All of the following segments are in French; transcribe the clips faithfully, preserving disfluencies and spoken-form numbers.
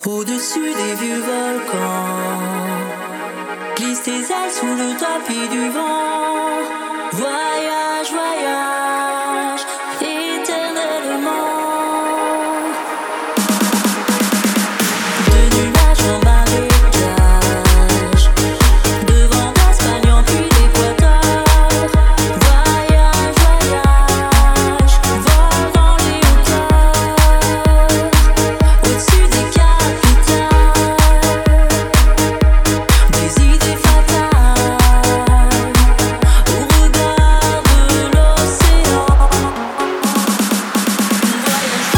Au-dessus des vieux volcans, glisse tes ailes sous le tapis du vent. Voyage, voyage, éternellement. De nuages en marécage, devant l'Espagne en puis l'Équateur. Voyage, voyage, vol dans les hauteurs. Au-dessus des capitales, des idées fatales, au regard de l'océan. Voyage,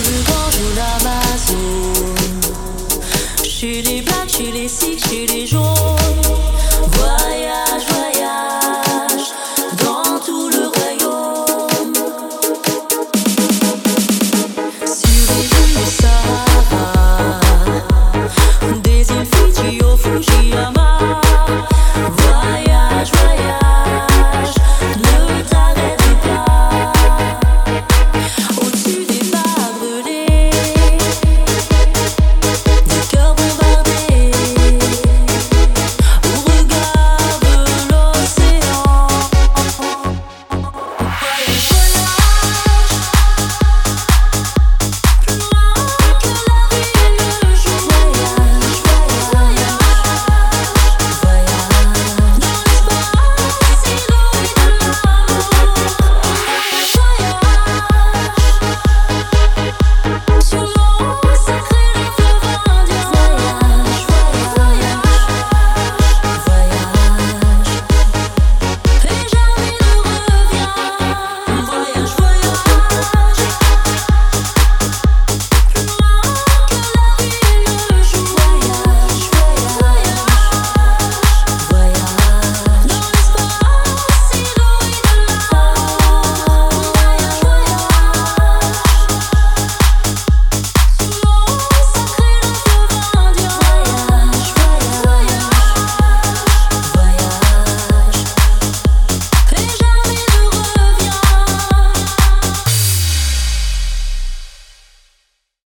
chez les blacks, chez les sikhs, chez les jaunes.